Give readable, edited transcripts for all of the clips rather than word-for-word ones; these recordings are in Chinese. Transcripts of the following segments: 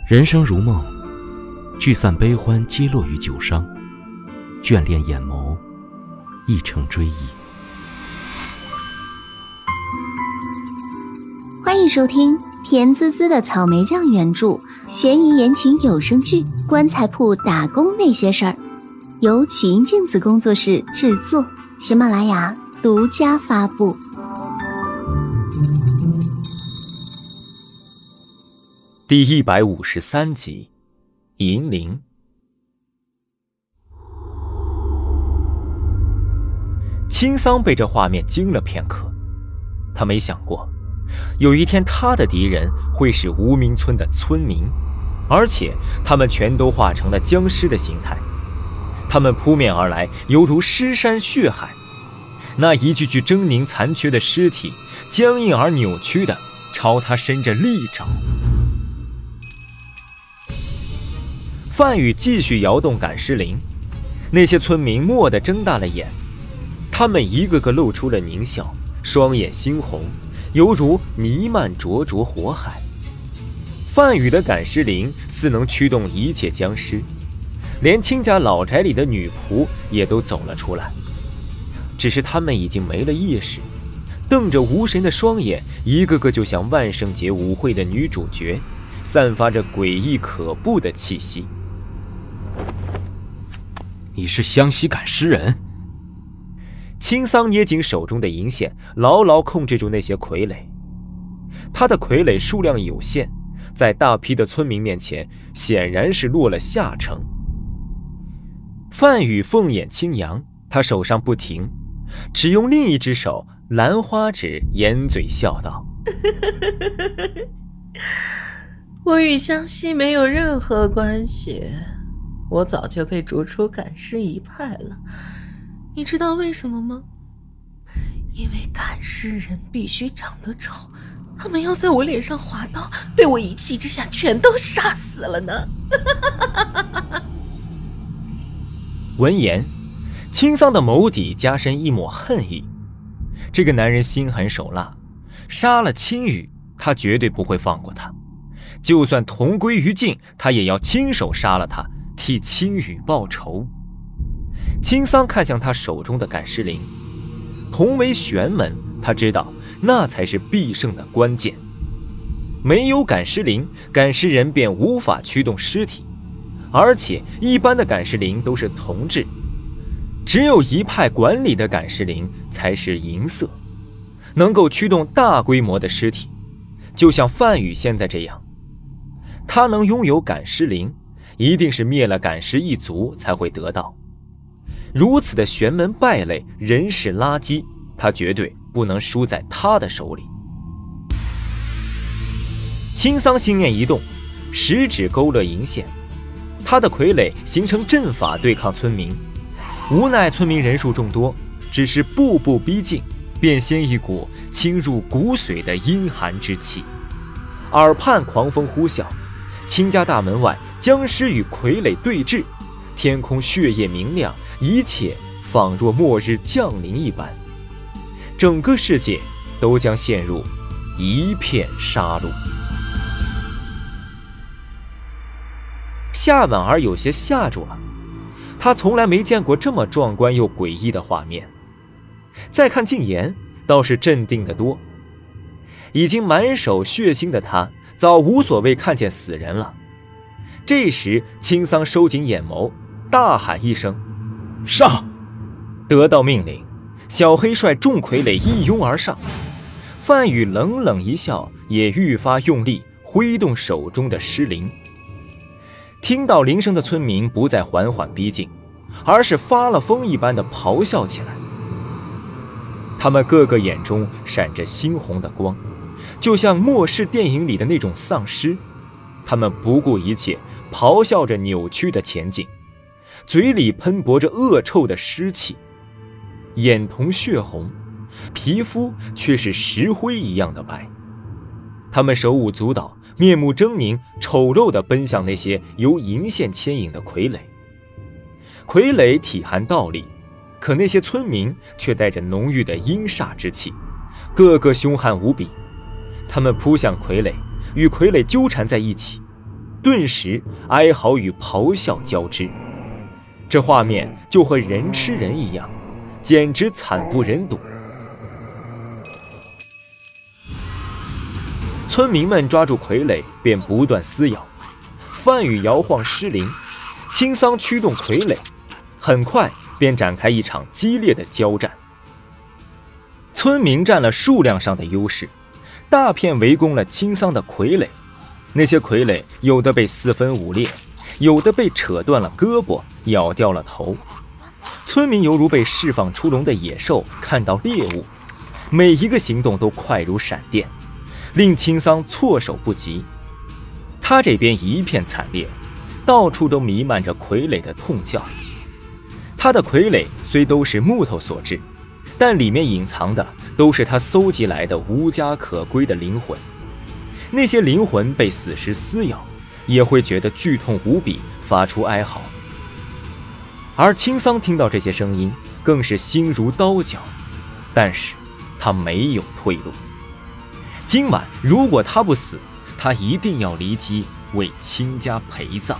人生如梦，聚散悲欢皆落于酒觞，眷恋眼眸，亦成追忆。 欢迎收听甜滋滋的草莓酱原著悬疑言情有声剧《棺材铺打工那些事儿》，由曲音镜子工作室制作，喜马拉雅独家发布。 第153集，银铃。青桑被这画面惊了片刻，他没想过有一天他的敌人会是无名村的村民，而且他们全都化成了僵尸的形态。他们扑面而来，犹如尸山血海，那一具具狰狞残缺的尸体僵硬而扭曲地朝他伸着利爪。范宇继续摇动赶尸铃，那些村民蓦地睁大了眼，他们一个个露出了狞笑，双眼猩红，犹如弥漫灼灼火海。范宇的赶尸铃似能驱动一切僵尸，连亲家老宅里的女仆也都走了出来，只是他们已经没了意识，瞪着无神的双眼，一个个就像万圣节舞会的女主角，散发着诡异可怖的气息。 你是湘西赶尸人？ 青桑捏紧手中的银线，牢牢控制住那些傀儡。他的傀儡数量有限，在大批的村民面前显然是落了下乘。范宇凤眼轻扬，他手上不停，只用另一只手兰花指掩嘴笑道： 我与湘西没有任何关系，我早就被逐出赶尸一派了。你知道为什么吗？因为赶尸人必须长得丑，他们要在我脸上划刀，被我一气之下全都杀死了呢。 闻言，青桑的眸底加深一抹恨意。这个男人心狠手辣，杀了青羽，他绝对不会放过他，就算同归于尽，他也要亲手杀了他，替青羽报仇。青桑看向他手中的赶尸铃，同为玄门，他知道那才是必胜的关键。没有赶尸铃，赶尸人便无法驱动尸体，而且一般的赶尸铃都是铜制，只有一派管理的赶尸铃才是银色，能够驱动大规模的尸体，就像范宇现在这样。他能拥有赶尸铃，一定是灭了赶尸一族才会得到。如此的玄门败类，人是垃圾，他绝对不能输在他的手里。青桑心念一动，食指勾勒银线，他的傀儡形成阵法对抗村民。无奈村民人数众多，只是步步逼近，便掀一股侵入骨髓的阴寒之气。耳畔狂风呼啸，亲家大门外僵尸与傀儡对峙，天空血液明亮，一切仿若末日降临一般，整个世界都将陷入一片杀戮。夏婉儿有些吓住了，她从来没见过这么壮观又诡异的画面。再看静言，倒是镇定得多，已经满手血腥的她早无所谓看见死人了。这时青桑收紧眼眸，大喊一声： 上！ 得到命令，小黑率众傀儡一拥而上。范宇冷冷一笑，也愈发用力挥动手中的尸铃。听到铃声的村民不再缓缓逼近，而是发了疯一般的咆哮起来。他们个个眼中闪着猩红的光，就像末世电影里的那种丧尸。他们不顾一切咆哮着扭曲的前进，嘴里喷薄着恶臭的尸气，眼瞳血红，皮肤却是石灰一样的白。他们手舞足蹈，面目狰狞，丑陋地奔向那些由银线牵引的傀儡。傀儡体含道力，可那些村民却带着浓郁的阴煞之气，个个凶悍无比。他们扑向傀儡，与傀儡纠缠在一起， 顿时哀嚎与咆哮交织，这画面就和人吃人一样，简直惨不忍睹。村民们抓住傀儡便不断撕咬，范宇摇晃尸灵，青桑驱动傀儡，很快便展开一场激烈的交战。村民占了数量上的优势，大片围攻了青桑的傀儡。那些傀儡有的被四分五裂，有的被扯断了胳膊，咬掉了头。村民犹如被释放出笼的野兽看到猎物，每一个行动都快如闪电，令青桑措手不及。他这边一片惨烈，到处都弥漫着傀儡的痛叫。他的傀儡虽都是木头所制，但里面隐藏的都是他搜集来的无家可归的灵魂。那些灵魂被死尸撕咬，也会觉得剧痛无比，发出哀嚎。而青桑听到这些声音，更是心如刀绞，但是他没有退路。今晚如果他不死，他一定要离姬为亲家陪葬。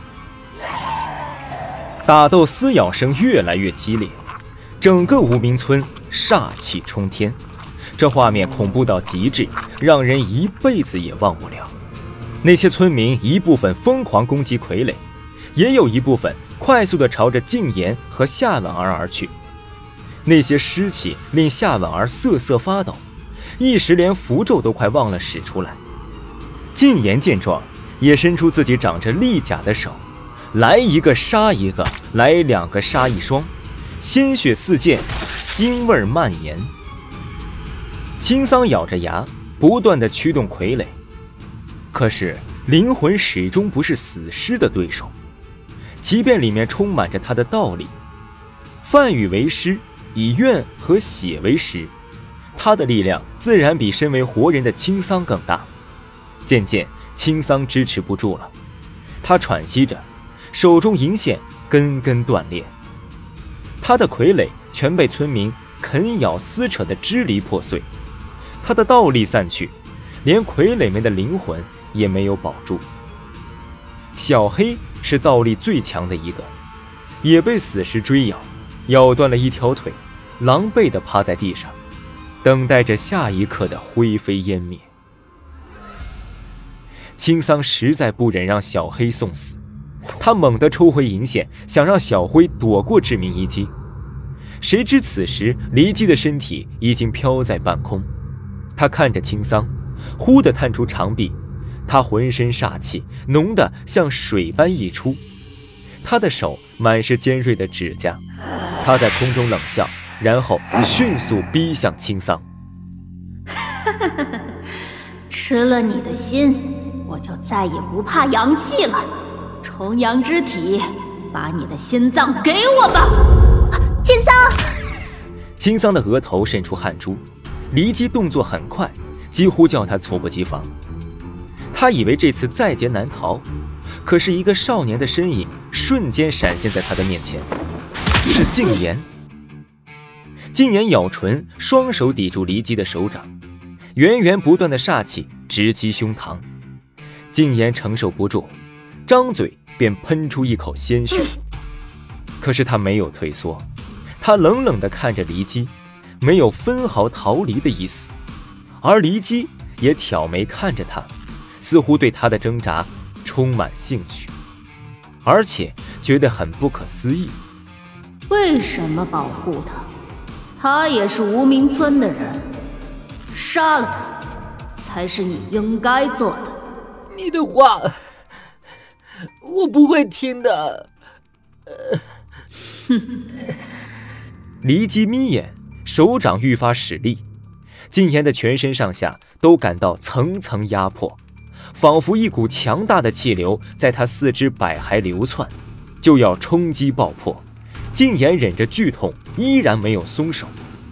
打斗撕咬声越来越激烈，整个无名村煞气冲天，这画面恐怖到极致，让人一辈子也忘不了。那些村民一部分疯狂攻击傀儡，也有一部分快速地朝着静言和夏婉儿而去。那些尸气令夏婉儿瑟瑟发抖，一时连符咒都快忘了使出来。静言见状，也伸出自己长着利甲的手，来一个杀一个，来两个杀一双，鲜血四溅，腥味蔓延。青桑咬着牙，不断地驱动傀儡，可是灵魂始终不是死尸的对手，即便里面充满着他的道理。范宇为师，以怨和血为食，他的力量自然比身为活人的青桑更大。渐渐，青桑支持不住了，他喘息着，手中银线根根断裂，他的傀儡全被村民啃咬撕扯得支离破碎，他的道力散去，连傀儡们的灵魂也没有保住。小黑是道力最强的一个，也被死尸追咬，咬断了一条腿，狼狈地趴在地上，等待着下一刻的灰飞烟灭。青桑实在不忍让小黑送死，他猛地抽回银线，想让小灰躲过致命一击。谁知此时离姬的身体已经飘在半空，他看着青桑，忽地探出长臂，他浑身煞气浓得像水般溢出，他的手满是尖锐的指甲，他在空中冷笑，然后迅速逼向青桑。 吃了你的心，我就再也不怕阳气了。重阳之体，把你的心脏给我吧！青桑！ 青桑的额头渗出汗珠，离姬动作很快，几乎叫他猝不及防。他以为这次在劫难逃，可是一个少年的身影瞬间闪现在他的面前，是静言。静言咬唇，双手抵住离姬的手掌，源源不断的煞气直击胸膛。静言承受不住，张嘴便喷出一口鲜血，可是他没有退缩，他冷冷地看着离姬，没有分毫逃离的意思，而离姬也挑眉看着他，似乎对他的挣扎充满兴趣，而且觉得很不可思议。 为什么保护他？他也是无名村的人，杀了他才是你应该做的。 你的话我不会听的。 离姬眯眼，手掌愈发使力，静言的全身上下都感到层层压迫，仿佛一股强大的气流在他四肢百骸流窜，就要冲击爆破。静言忍着剧痛，依然没有松手。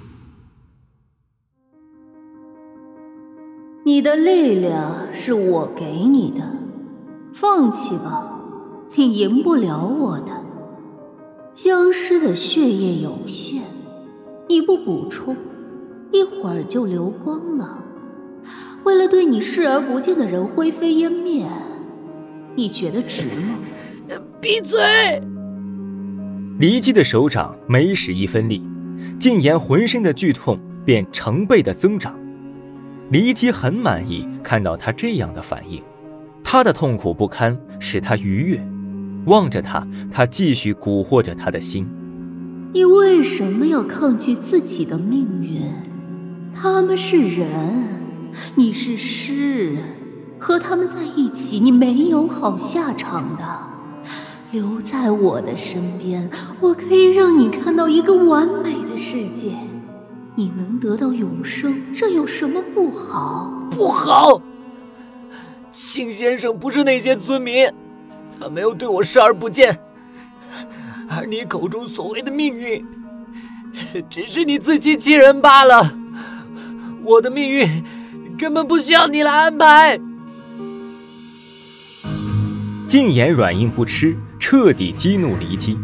你的力量是我给你的，放弃吧，你赢不了我的。僵尸的血液有限，你不补充，一会儿就流光了。为了对你视而不见的人灰飞烟灭， 你觉得值吗？ 闭嘴！ 黎姬的手掌每使一分力，禁言浑身的剧痛便成倍的增长。黎姬很满意看到他这样的反应，他的痛苦不堪使他愉悦，望着他，他继续蛊惑着他的心。 你为什么要抗拒自己的命运？他们是人，你是诗人，和他们在一起你没有好下场的。留在我的身边，我可以让你看到一个完美的世界，你能得到永生，这有什么不好？ 不好！庆先生不是那些村民，他没有对我视而不见，而你口中所谓的命运，只是你自欺欺人罢了。我的命运根本不需要你来安排。 禁言软硬不吃，彻底激怒黎姬。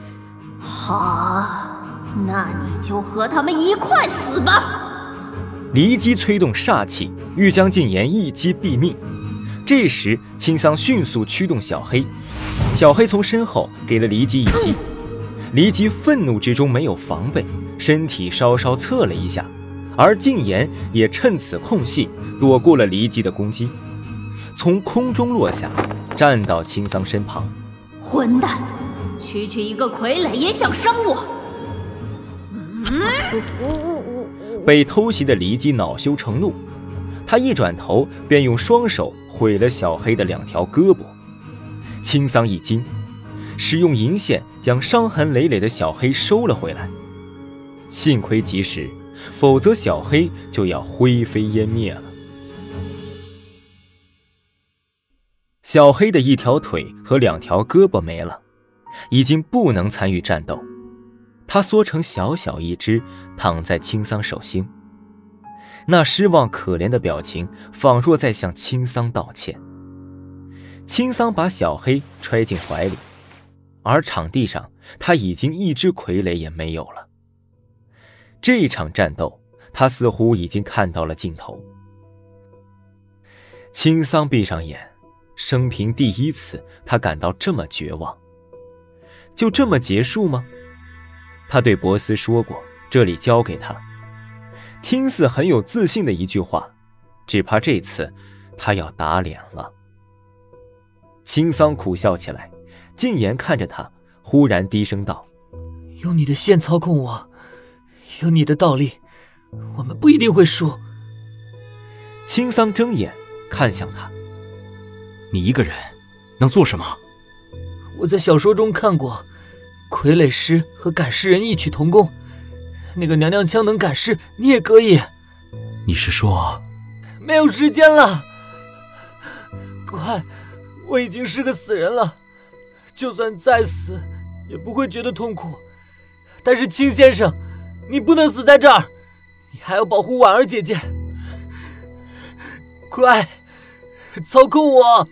好，那你就和他们一块死吧。 黎姬催动煞气，欲将禁言一击毙命。这时青桑迅速驱动小黑，小黑从身后给了黎姬一击。黎姬愤怒之中没有防备，身体稍稍侧了一下，而禁言也趁此空隙躲过了黎姬的攻击，从空中落下，站到青桑身旁。 混蛋，区区一个傀儡也想伤我！ 被偷袭的黎姬恼羞成怒，他一转头便用双手毁了小黑的2条胳膊。青桑一惊，使用银线将伤痕累累的小黑收了回来。幸亏及时，否则小黑就要灰飞烟灭了。小黑的1条腿和2条胳膊没了，已经不能参与战斗。他缩成小小一只，躺在青桑手心，那失望可怜的表情仿若在向青桑道歉。青桑把小黑揣进怀里，而场地上他已经一只傀儡也没有了。这场战斗他似乎已经看到了尽头。青桑闭上眼，生平第一次他感到这么绝望。就这么结束吗？他对博斯说过，这里交给他。听似很有自信的一句话，只怕这次他要打脸了。青桑苦笑起来，禁言看着他，忽然低声道： 用你的线操控我，有你的道理，我们不一定会输。 青桑睁眼看向他： 你一个人能做什么？ 我在小说中看过，傀儡师和赶尸人异曲同工，那个娘娘腔能赶尸，你也可以。 你是说…… 没有时间了，快，我已经是个死人了，就算再死也不会觉得痛苦。但是青先生，你不能死在这儿，你还要保护婉儿姐姐。快，操控我！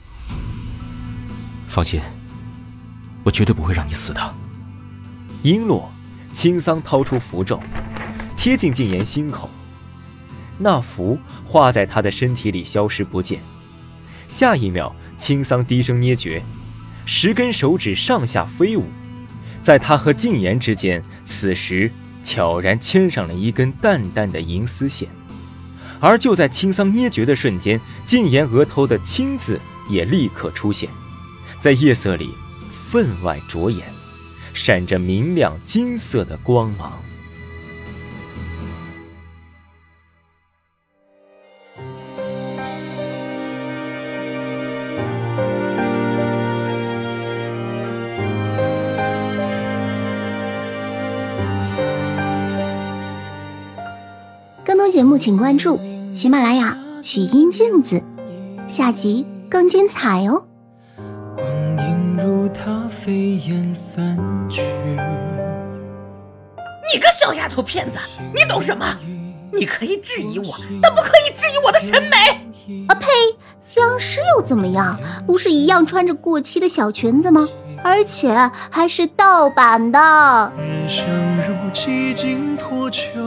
放心，我绝对不会让你死的。 音落，青桑掏出符咒，贴近禁言心口，那符化在他的身体里消失不见。下一秒，青桑低声捏诀，10根手指上下飞舞，在他和禁言之间，此时悄然牵上了一根淡淡的银丝线。而就在青桑捏诀的瞬间，禁言额头的青字也立刻出现，在夜色里分外着眼，闪着明亮金色的光芒。 更多节目请关注喜马拉雅曲音镜子，下集更精彩哦。 光阴如它飞燕散去。 你个小丫头片子，你懂什么？你可以质疑我，但不可以质疑我的审美。 啊呸！僵尸又怎么样？不是一样穿着过期的小裙子吗？而且还是盗版的。 人生如几经脱臼。